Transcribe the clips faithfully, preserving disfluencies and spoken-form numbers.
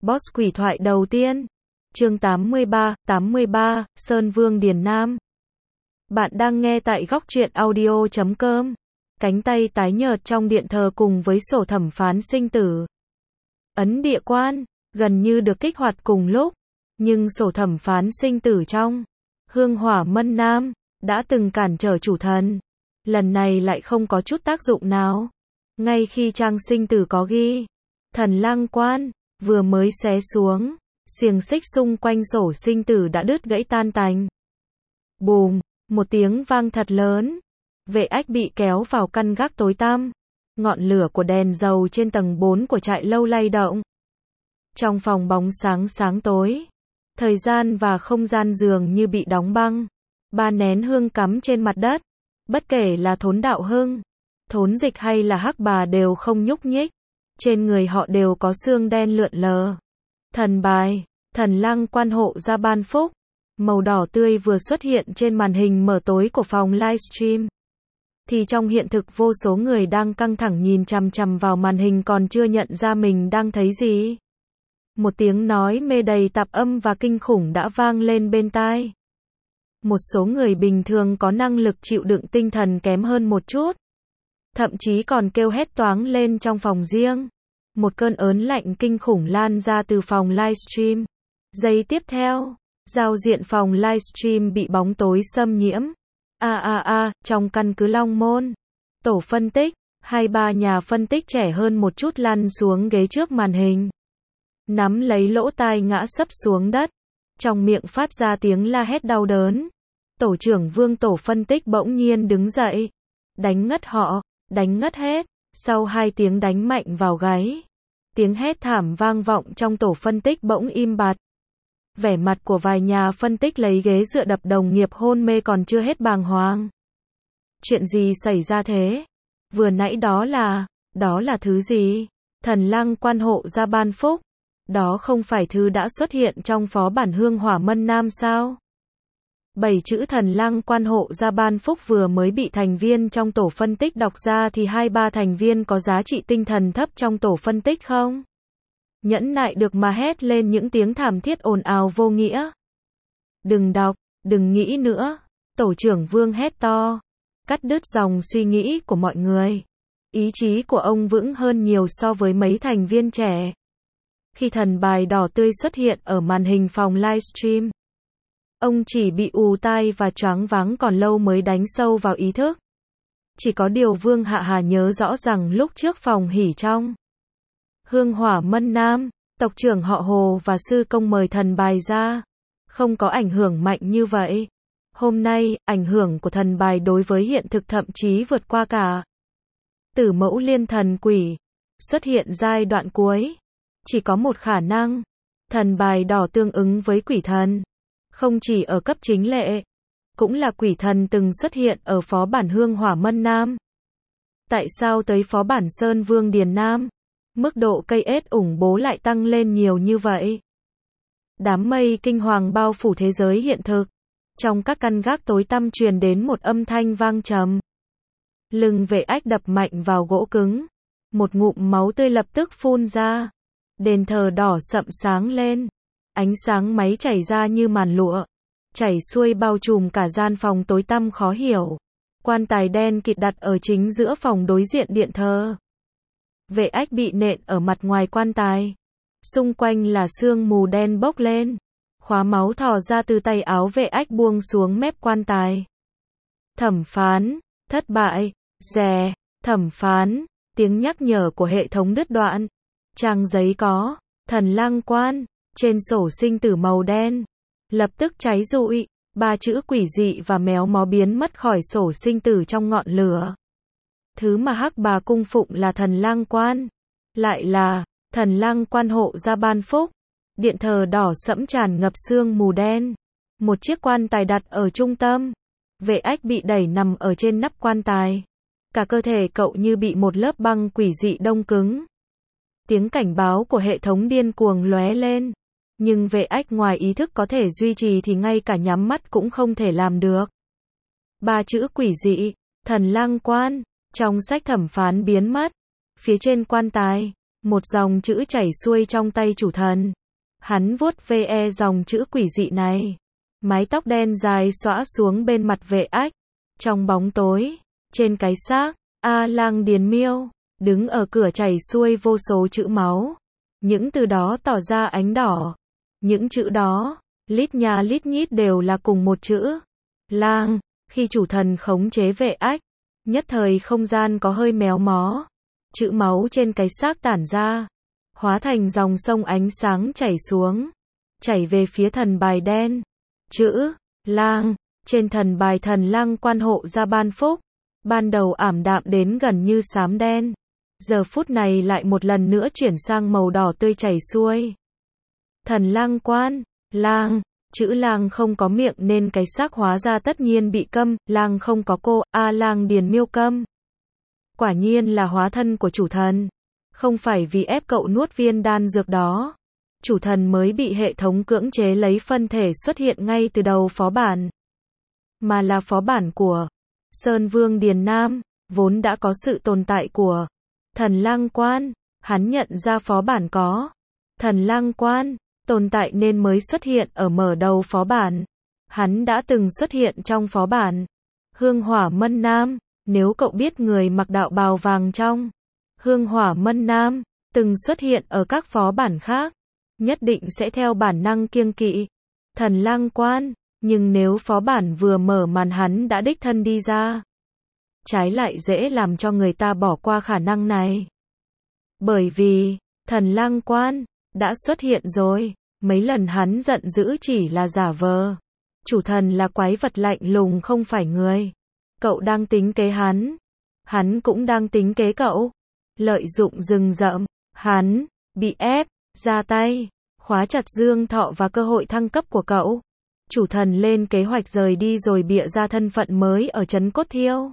Boss quỷ thoại đầu tiên. Chương tám mươi ba, tám mươi ba, Sơn Vương Điền Nam. Bạn đang nghe tại góc truyện audio chấm com. Cánh tay tái nhợt trong điện thờ cùng với sổ thẩm phán sinh tử. Ấn địa quan, gần như được kích hoạt cùng lúc. Nhưng sổ thẩm phán sinh tử trong Hương Hỏa Mân Nam, đã từng cản trở chủ thần. Lần này lại không có chút tác dụng nào. Ngay khi trang sinh tử có ghi, thần lang quan, vừa mới xé xuống, xiềng xích xung quanh sổ sinh tử đã đứt gãy tan tành. Bùm, một tiếng vang thật lớn. Vệ ách bị kéo vào căn gác tối tăm. Ngọn lửa của đèn dầu trên tầng bốn của trại lâu lay động. Trong phòng bóng sáng sáng tối, thời gian và không gian dường như bị đóng băng. Ba nén hương cắm trên mặt đất. Bất kể là Thốn Đạo Hưng, Thốn Dịch hay là Hắc Bà đều không nhúc nhích. Trên người họ đều có xương đen lượn lờ. Thần bài, thần lang quan hộ ra ban phúc. Màu đỏ tươi vừa xuất hiện trên màn hình mở tối của phòng livestream. Thì trong hiện thực vô số người đang căng thẳng nhìn chằm chằm vào màn hình còn chưa nhận ra mình đang thấy gì. Một tiếng nói mê đầy tạp âm và kinh khủng đã vang lên bên tai. Một số người bình thường có năng lực chịu đựng tinh thần kém hơn một chút. Thậm chí còn kêu hét toáng lên trong phòng riêng. Một cơn ớn lạnh kinh khủng lan ra từ phòng livestream. Giây tiếp theo, giao diện phòng livestream bị bóng tối xâm nhiễm. A a a, trong căn cứ Long Môn, tổ phân tích, hai ba nhà phân tích trẻ hơn một chút lăn xuống ghế trước màn hình. Nắm lấy lỗ tai ngã sấp xuống đất. Trong miệng phát ra tiếng la hét đau đớn. Tổ trưởng Vương tổ phân tích bỗng nhiên đứng dậy. Đánh ngất họ, đánh ngất hết. Sau hai tiếng đánh mạnh vào gáy, tiếng hét thảm vang vọng trong tổ phân tích bỗng im bặt. Vẻ mặt của vài nhà phân tích lấy ghế dựa đập đồng nghiệp hôn mê còn chưa hết bàng hoàng. Chuyện gì xảy ra thế? Vừa nãy đó là, đó là thứ gì? Thần lang quan hộ ra ban phúc. Đó không phải thứ đã xuất hiện trong phó bản Hương Hỏa Mân Nam sao? Bảy chữ thần lang quan hộ ra ban phúc vừa mới bị thành viên trong tổ phân tích đọc ra thì hai ba thành viên có giá trị tinh thần thấp trong tổ phân tích không nhẫn nại được mà hét lên những tiếng thảm thiết ồn ào vô nghĩa. Đừng đọc, đừng nghĩ nữa. Tổ trưởng Vương hét to, cắt đứt dòng suy nghĩ của mọi người. Ý chí của ông vững hơn nhiều so với mấy thành viên trẻ. Khi thần bài đỏ tươi xuất hiện ở màn hình phòng livestream, ông chỉ bị ù tai và choáng váng còn lâu mới đánh sâu vào ý thức. Chỉ có điều Vương Hạ Hà nhớ rõ rằng lúc trước phòng hỉ trong Hương Hỏa Mân Nam, tộc trưởng họ Hồ và sư công mời thần bài ra. Không có ảnh hưởng mạnh như vậy. Hôm nay, ảnh hưởng của thần bài đối với hiện thực thậm chí vượt qua cả Tử Mẫu Liên Thần Quỷ. Xuất hiện giai đoạn cuối. Chỉ có một khả năng. Thần bài đỏ tương ứng với quỷ thần. Không chỉ ở cấp chính lệ, cũng là quỷ thần từng xuất hiện ở phó bản Hương Hỏa Mân Nam. Tại sao tới phó bản Sơn Vương Điền Nam, mức độ cây ết ủng bố lại tăng lên nhiều như vậy? Đám mây kinh hoàng bao phủ thế giới hiện thực. Trong các căn gác tối tăm truyền đến một âm thanh vang trầm. Lưng Vệ Ách đập mạnh vào gỗ cứng. Một ngụm máu tươi lập tức phun ra. Đền thờ đỏ sậm sáng lên. Ánh sáng máy chảy ra như màn lụa, chảy xuôi bao trùm cả gian phòng tối tăm khó hiểu. Quan tài đen kịt đặt ở chính giữa phòng đối diện điện thờ. Vệ Ách bị nện ở mặt ngoài quan tài. Xung quanh là sương mù đen bốc lên. Khóa máu thò ra từ tay áo Vệ Ách buông xuống mép quan tài. Thẩm phán, thất bại, dè, thẩm phán, tiếng nhắc nhở của hệ thống đứt đoạn. Trang giấy có, thần lang quan, trên sổ sinh tử màu đen. Lập tức cháy rụi, ba chữ quỷ dị và méo mó biến mất khỏi sổ sinh tử trong ngọn lửa. Thứ mà Hắc Bà cung phụng là thần lang quan. Lại là, thần lang quan hộ ra ban phúc. Điện thờ đỏ sẫm tràn ngập sương mù đen. Một chiếc quan tài đặt ở trung tâm. Vệ Ách bị đẩy nằm ở trên nắp quan tài. Cả cơ thể cậu như bị một lớp băng quỷ dị đông cứng. Tiếng cảnh báo của hệ thống điên cuồng lóe lên. Nhưng Vệ Ách ngoài ý thức có thể duy trì thì ngay cả nhắm mắt cũng không thể làm được. Ba chữ quỷ dị, thần lang quan, trong sách thẩm phán biến mất. Phía trên quan tài, Một dòng chữ chảy xuôi trong tay chủ thần. Hắn vuốt ve dòng chữ quỷ dị này. Mái tóc đen dài xõa xuống bên mặt Vệ Ách. Trong bóng tối, trên cái xác, A Lang Điền Miêu, đứng ở cửa chảy xuôi vô số chữ máu. Những từ đó tỏ ra ánh đỏ. Những chữ đó, lít nha lít nhít đều là cùng một chữ. Lang, khi chủ thần khống chế Vệ Ách, nhất thời không gian có hơi méo mó. Chữ máu trên cái xác tản ra, hóa thành dòng sông ánh sáng chảy xuống, chảy về phía thần bài đen. Chữ Lang trên thần bài thần lang quan hộ ra ban phúc, ban đầu ảm đạm đến gần như xám đen, giờ phút này lại một lần nữa chuyển sang màu đỏ tươi chảy xuôi. Thần lang quan, lang, chữ lang không có miệng nên cái xác hóa ra tất nhiên bị câm, lang không có cô, A Lang Điền Miêu câm. Quả nhiên là hóa thân của chủ thần. Không phải vì ép cậu nuốt viên đan dược đó, chủ thần mới bị hệ thống cưỡng chế lấy phân thể xuất hiện ngay từ đầu phó bản. Mà là phó bản của Sơn Vương Điền Nam, vốn đã có sự tồn tại của thần lang quan. Hắn nhận ra phó bản có thần lang quan tồn tại nên mới xuất hiện ở mở đầu phó bản. Hắn đã từng xuất hiện trong phó bản Hương Hỏa Mân Nam. Nếu cậu biết người mặc đạo bào vàng trong Hương Hỏa Mân Nam từng xuất hiện ở các phó bản khác, nhất định sẽ theo bản năng kiêng kỵ thần lang quan. Nhưng nếu phó bản vừa mở màn hắn đã đích thân đi ra, trái lại dễ làm cho người ta bỏ qua khả năng này. Bởi vì thần lang quan đã xuất hiện rồi, mấy lần hắn giận dữ chỉ là giả vờ. Chủ thần là quái vật lạnh lùng không phải người. Cậu đang tính kế hắn, hắn cũng đang tính kế cậu. Lợi dụng rừng rậm, hắn bị ép ra tay, khóa chặt Dương Thọ và cơ hội thăng cấp của cậu. Chủ thần lên kế hoạch rời đi rồi bịa ra thân phận mới ở trấn Cốt Thiêu.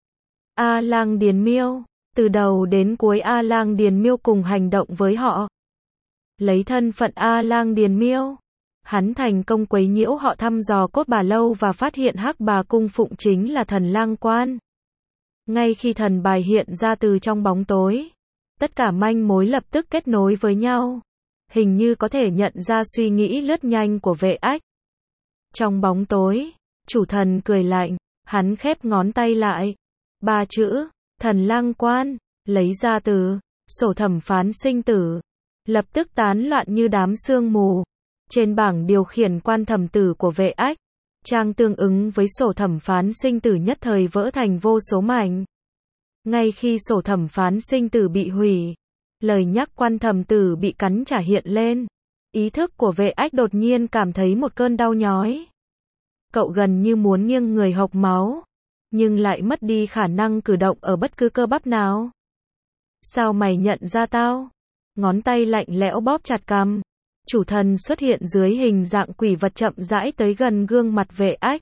A Lang Điền Miêu, từ đầu đến cuối A Lang Điền Miêu cùng hành động với họ. Lấy thân phận A Lang Điền Miêu, hắn thành công quấy nhiễu họ thăm dò Cốt Bà Lâu và phát hiện Hắc Bà cung phụng chính là thần lang quan. Ngay khi thần bài hiện ra từ trong bóng tối, tất cả manh mối lập tức kết nối với nhau. Hình như có thể nhận ra suy nghĩ lướt nhanh của Vệ Ách. Trong bóng tối, chủ thần cười lạnh, hắn khép ngón tay lại. Ba chữ, thần lang quan, lấy ra từ sổ thẩm phán sinh tử. Lập tức tán loạn như đám sương mù. Trên bảng điều khiển quan thẩm tử của Vệ Ách, trang tương ứng với sổ thẩm phán sinh tử nhất thời vỡ thành vô số mảnh. Ngay khi sổ thẩm phán sinh tử bị hủy, lời nhắc quan thẩm tử bị cắn trả hiện lên. Ý thức của Vệ Ách đột nhiên cảm thấy một cơn đau nhói. Cậu gần như muốn nghiêng người hộc máu, nhưng lại mất đi khả năng cử động ở bất cứ cơ bắp nào. Sao mày nhận ra tao? Ngón tay lạnh lẽo bóp chặt cằm. Chủ thần xuất hiện dưới hình dạng quỷ vật chậm rãi tới gần gương mặt Vệ Ách.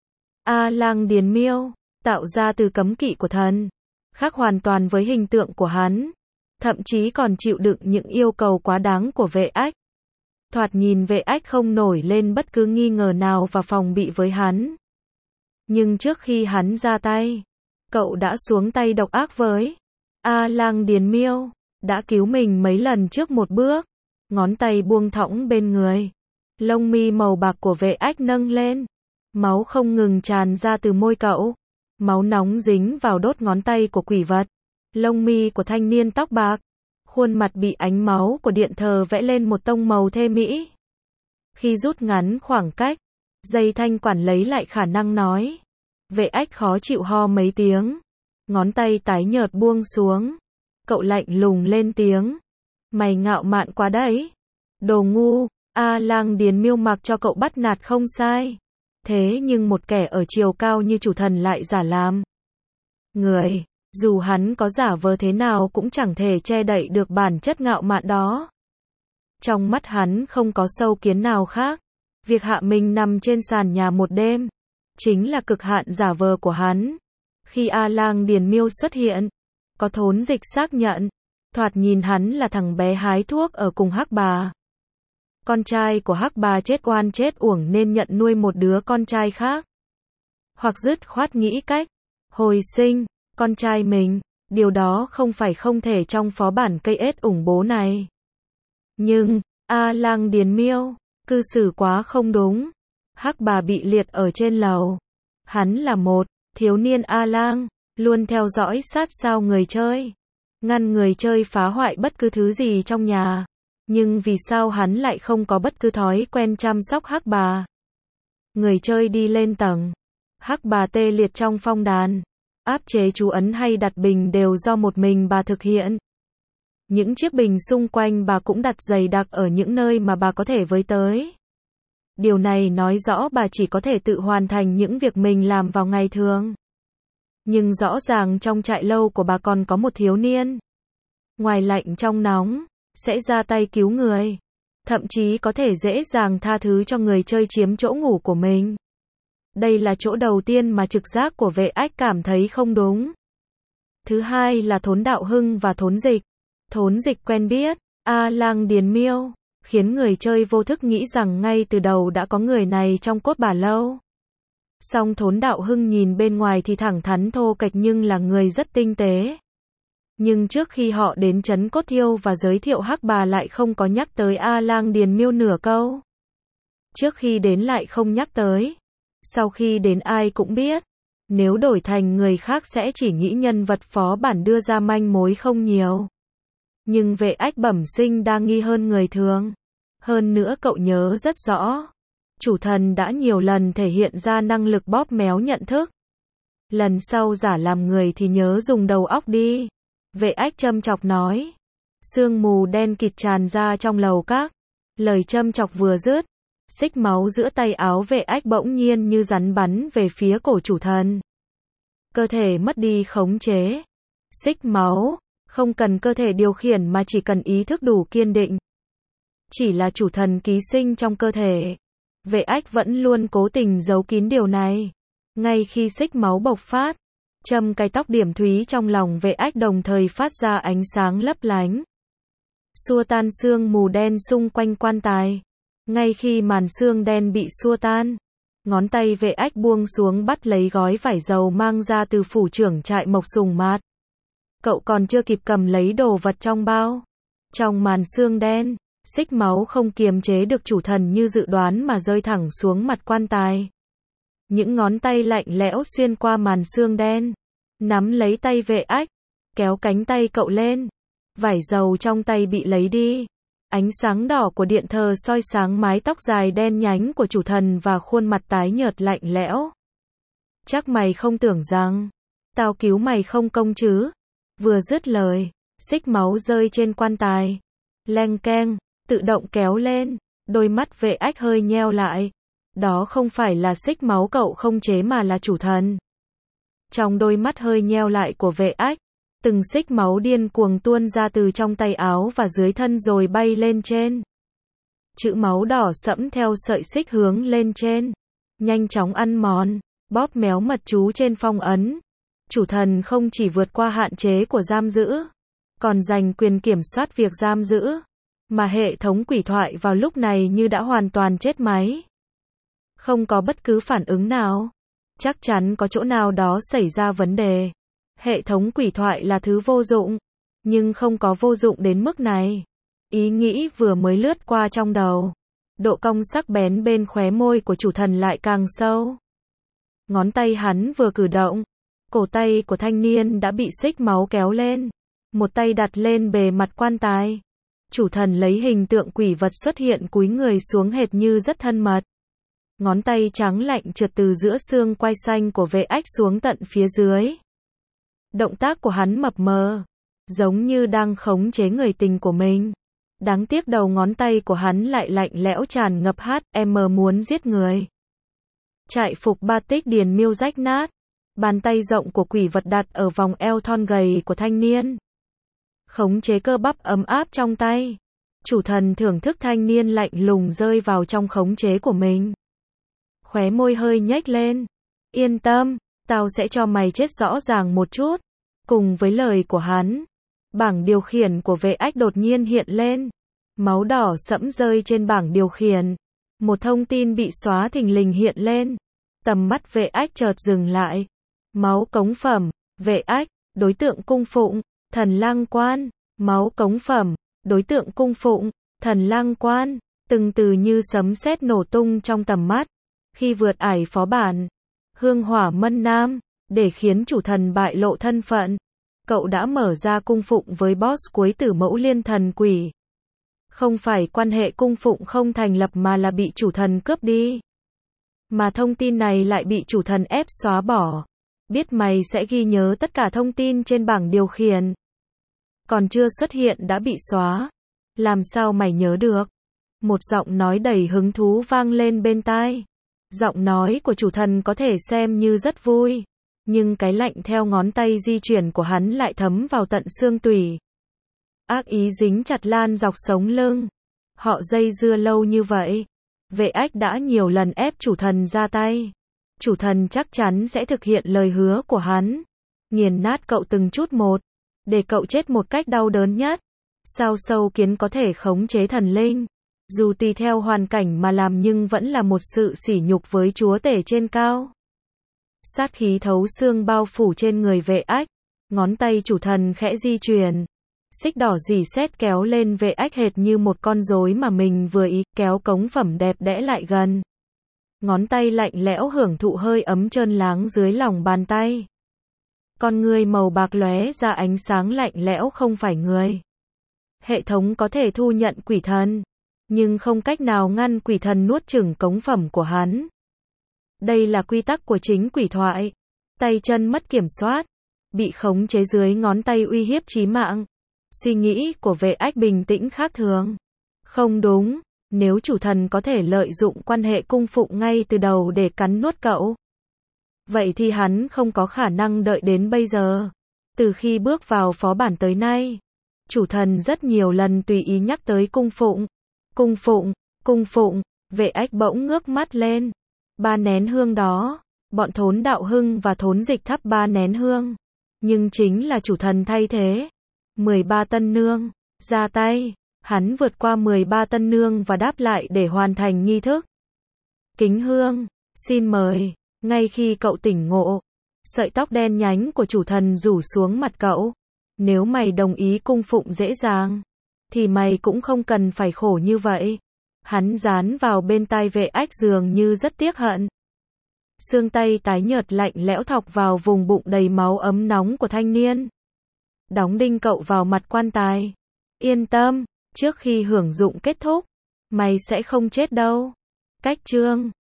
A Lang Điền Miêu, tạo ra từ cấm kỵ của thần, khác hoàn toàn với hình tượng của hắn, thậm chí còn chịu đựng những yêu cầu quá đáng của Vệ Ách. Thoạt nhìn Vệ Ách không nổi lên bất cứ nghi ngờ nào và phòng bị với hắn. Nhưng trước khi hắn ra tay, cậu đã xuống tay độc ác với A Lang Điền Miêu, đã cứu mình mấy lần trước một bước. Ngón tay buông thõng bên người. Lông mi màu bạc của Vệ Ách nâng lên. Máu không ngừng tràn ra từ môi cậu. Máu nóng dính vào đốt ngón tay của quỷ vật. Lông mi của thanh niên tóc bạc. Khuôn mặt bị ánh máu của điện thờ vẽ lên một tông màu thê mỹ. Khi rút ngắn khoảng cách, dây thanh quản lấy lại khả năng nói. Vệ Ách khó chịu ho mấy tiếng. Ngón tay tái nhợt buông xuống. Cậu lạnh lùng lên tiếng. Mày ngạo mạn quá đấy. Đồ ngu, A Lang Điền Miêu mặc cho cậu bắt nạt không sai. Thế nhưng một kẻ ở chiều cao như chủ thần lại giả làm người, dù hắn có giả vờ thế nào cũng chẳng thể che đậy được bản chất ngạo mạn đó. Trong mắt hắn không có sâu kiến nào khác. Việc hạ mình nằm trên sàn nhà một đêm, chính là cực hạn giả vờ của hắn. Khi A Lang Điền Miêu xuất hiện, có thốn dịch xác nhận. Thoạt nhìn hắn là thằng bé hái thuốc ở cùng Hắc Bà. Con trai của Hắc Bà chết oan chết uổng nên nhận nuôi một đứa con trai khác. Hoặc dứt khoát nghĩ cách hồi sinh con trai mình. Điều đó không phải không thể trong phó bản cây ết ủng bố này. Nhưng, A Lang Điền Miêu, cư xử quá không đúng. Hắc Bà bị liệt ở trên lầu. Hắn là một thiếu niên A Lang, luôn theo dõi sát sao người chơi, ngăn người chơi phá hoại bất cứ thứ gì trong nhà. Nhưng vì sao hắn lại không có bất cứ thói quen chăm sóc Hắc Bà? Người chơi đi lên tầng, Hắc Bà tê liệt trong phong đàn, áp chế chú ấn hay đặt bình đều do một mình bà thực hiện. Những chiếc bình xung quanh bà cũng đặt dày đặc ở những nơi mà bà có thể với tới. Điều này nói rõ bà chỉ có thể tự hoàn thành những việc mình làm vào ngày thường. Nhưng rõ ràng trong trại lâu của bà còn có một thiếu niên. Ngoài lạnh trong nóng, sẽ ra tay cứu người. Thậm chí có thể dễ dàng tha thứ cho người chơi chiếm chỗ ngủ của mình. Đây là chỗ đầu tiên mà trực giác của Vệ Ách cảm thấy không đúng. Thứ hai là Thốn Đạo Hưng và Thốn Dịch. Thốn Dịch quen biết A Lang Điền Miêu, khiến người chơi vô thức nghĩ rằng ngay từ đầu đã có người này trong cốt bà lâu. Song Thốn Đạo Hưng nhìn bên ngoài thì thẳng thắn thô kệch nhưng là người rất tinh tế. Nhưng trước khi họ đến trấn Cốt Thiêu và giới thiệu Hắc Bà lại không có nhắc tới A Lang Điền Miêu nửa câu. Trước khi đến lại không nhắc tới. Sau khi đến ai cũng biết. Nếu đổi thành người khác sẽ chỉ nghĩ nhân vật phó bản đưa ra manh mối không nhiều. Nhưng Vệ Ách bẩm sinh đa nghi hơn người thường. Hơn nữa cậu nhớ rất rõ. Chủ thần đã nhiều lần thể hiện ra năng lực bóp méo nhận thức. Lần sau giả làm người thì nhớ dùng đầu óc đi. Vệ Ách châm chọc nói. Sương mù đen kịt tràn ra trong lầu các. Lời châm chọc vừa dứt. Xích máu giữa tay áo Vệ Ách bỗng nhiên như rắn bắn về phía cổ chủ thần. Cơ thể mất đi khống chế. Xích máu. Không cần cơ thể điều khiển mà chỉ cần ý thức đủ kiên định. Chỉ là chủ thần ký sinh trong cơ thể. Vệ Ách vẫn luôn cố tình giấu kín điều này. Ngay khi xích máu bộc phát, châm cái tóc điểm thúy trong lòng Vệ Ách đồng thời phát ra ánh sáng lấp lánh. Xua tan sương mù đen xung quanh quan tài. Ngay khi màn sương đen bị xua tan, ngón tay Vệ Ách buông xuống bắt lấy gói vải dầu mang ra từ phủ trưởng trại Mộc Sùng Mạt. Cậu còn chưa kịp cầm lấy đồ vật trong bao. Trong màn sương đen, xích máu không kiềm chế được chủ thần như dự đoán mà rơi thẳng xuống mặt quan tài. Những ngón tay lạnh lẽo xuyên qua màn sương đen, nắm lấy tay Vệ Ách, kéo cánh tay cậu lên. Vải dầu trong tay bị lấy đi. Ánh sáng đỏ của điện thờ soi sáng mái tóc dài đen nhánh của chủ thần và khuôn mặt tái nhợt lạnh lẽo. Chắc mày không tưởng rằng tao cứu mày không công chứ? Vừa dứt lời, xích máu rơi trên quan tài. Leng keng, tự động kéo lên. Đôi mắt Vệ Ách hơi nheo lại. Đó không phải là xích máu cậu không chế mà là chủ thần. Trong đôi mắt hơi nheo lại của Vệ Ách, từng xích máu điên cuồng tuôn ra từ trong tay áo và dưới thân rồi bay lên trên. Chữ máu đỏ sẫm theo sợi xích hướng lên trên. Nhanh chóng ăn mòn, bóp méo mật chú trên phong ấn. Chủ thần không chỉ vượt qua hạn chế của giam giữ, còn giành quyền kiểm soát việc giam giữ. Mà hệ thống quỷ thoại vào lúc này như đã hoàn toàn chết máy. Không có bất cứ phản ứng nào. Chắc chắn có chỗ nào đó xảy ra vấn đề. Hệ thống quỷ thoại là thứ vô dụng, nhưng không có vô dụng đến mức này. Ý nghĩ vừa mới lướt qua trong đầu. Độ cong sắc bén bên khóe môi của chủ thần lại càng sâu. Ngón tay hắn vừa cử động, cổ tay của thanh niên đã bị xích máu kéo lên. Một tay đặt lên bề mặt quan tài. Chủ thần lấy hình tượng quỷ vật xuất hiện cúi người xuống hệt như rất thân mật. Ngón tay trắng lạnh trượt từ giữa xương quai xanh của Vệ Ách xuống tận phía dưới. Động tác của hắn mập mờ, giống như đang khống chế người tình của mình. Đáng tiếc đầu ngón tay của hắn lại lạnh lẽo tràn ngập hát em muốn giết người. Trại phục batik Điền Miêu rách nát. Bàn tay rộng của quỷ vật đặt ở vòng eo thon gầy của thanh niên. Khống chế cơ bắp ấm áp trong tay. Chủ thần thưởng thức thanh niên lạnh lùng rơi vào trong khống chế của mình. Khóe môi hơi nhếch lên. Yên tâm, tao sẽ cho mày chết rõ ràng một chút. Cùng với lời của hắn, bảng điều khiển của Vệ Ách đột nhiên hiện lên. Máu đỏ sẫm rơi trên bảng điều khiển. Một thông tin bị xóa thình lình hiện lên. Tầm mắt Vệ Ách chợt dừng lại. Máu cống phẩm, Vệ Ách, đối tượng cung phụng, thần lang quan, máu cống phẩm, đối tượng cung phụng, thần lang quan, từng từ như sấm sét nổ tung trong tầm mắt, khi vượt ải phó bản, hương hỏa mân nam, để khiến chủ thần bại lộ thân phận. Cậu đã mở ra cung phụng với boss cuối tử mẫu liên thần quỷ. Không phải quan hệ cung phụng không thành lập mà là bị chủ thần cướp đi. Mà thông tin này lại bị chủ thần ép xóa bỏ. Biết mày sẽ ghi nhớ tất cả thông tin trên bảng điều khiển. Còn chưa xuất hiện đã bị xóa. Làm sao mày nhớ được? Một giọng nói đầy hứng thú vang lên bên tai. Giọng nói của chủ thần có thể xem như rất vui. Nhưng cái lạnh theo ngón tay di chuyển của hắn lại thấm vào tận xương tủy. Ác ý dính chặt lan dọc sống lưng. Họ dây dưa lâu như vậy. Vệ ách đã nhiều lần ép chủ thần ra tay. Chủ thần chắc chắn sẽ thực hiện lời hứa của hắn. Nghiền nát cậu từng chút một. Để cậu chết một cách đau đớn nhất. Sao sâu kiến có thể khống chế thần linh? Dù tùy theo hoàn cảnh mà làm nhưng vẫn là một sự sỉ nhục với chúa tể trên cao. Sát khí thấu xương bao phủ trên người vệ ách. Ngón tay chủ thần khẽ di chuyển. Xích đỏ rỉ sét kéo lên vệ ách hệt như một con rối mà mình vừa ý kéo cống phẩm đẹp đẽ lại gần. Ngón tay lạnh lẽo hưởng thụ hơi ấm trơn láng dưới lòng bàn tay. Con người màu bạc lóe ra ánh sáng lạnh lẽo không phải người. Hệ thống có thể thu nhận quỷ thần, nhưng không cách nào ngăn quỷ thần nuốt chửng cống phẩm của hắn. Đây là quy tắc của chính quỷ thoại. Tay chân mất kiểm soát, bị khống chế dưới ngón tay uy hiếp chí mạng. Suy nghĩ của vệ ách bình tĩnh khác thường. Không đúng, nếu chủ thần có thể lợi dụng quan hệ cung phụng ngay từ đầu để cắn nuốt cậu. Vậy thì hắn không có khả năng đợi đến bây giờ. Từ khi bước vào phó bản tới nay, chủ thần rất nhiều lần tùy ý nhắc tới cung phụng. Cung phụng, cung phụng, vệ ách bỗng ngước mắt lên. Ba nén hương đó, bọn thốn đạo hưng và thốn dịch thắp ba nén hương. Nhưng chính là chủ thần thay thế. mười ba tân nương, ra tay, hắn vượt qua mười ba tân nương và đáp lại để hoàn thành nghi thức. Kính hương, xin mời, ngay khi cậu tỉnh ngộ, sợi tóc đen nhánh của chủ thần rủ xuống mặt cậu. Nếu mày đồng ý cung phụng dễ dàng, thì mày cũng không cần phải khổ như vậy. Hắn dán vào bên tai vệ ách dường như rất tiếc hận. Xương tay tái nhợt lạnh lẽo thọc vào vùng bụng đầy máu ấm nóng của thanh niên. Đóng đinh cậu vào mặt quan tài. Yên tâm, trước khi hưởng dụng kết thúc, mày sẽ không chết đâu. Cách chương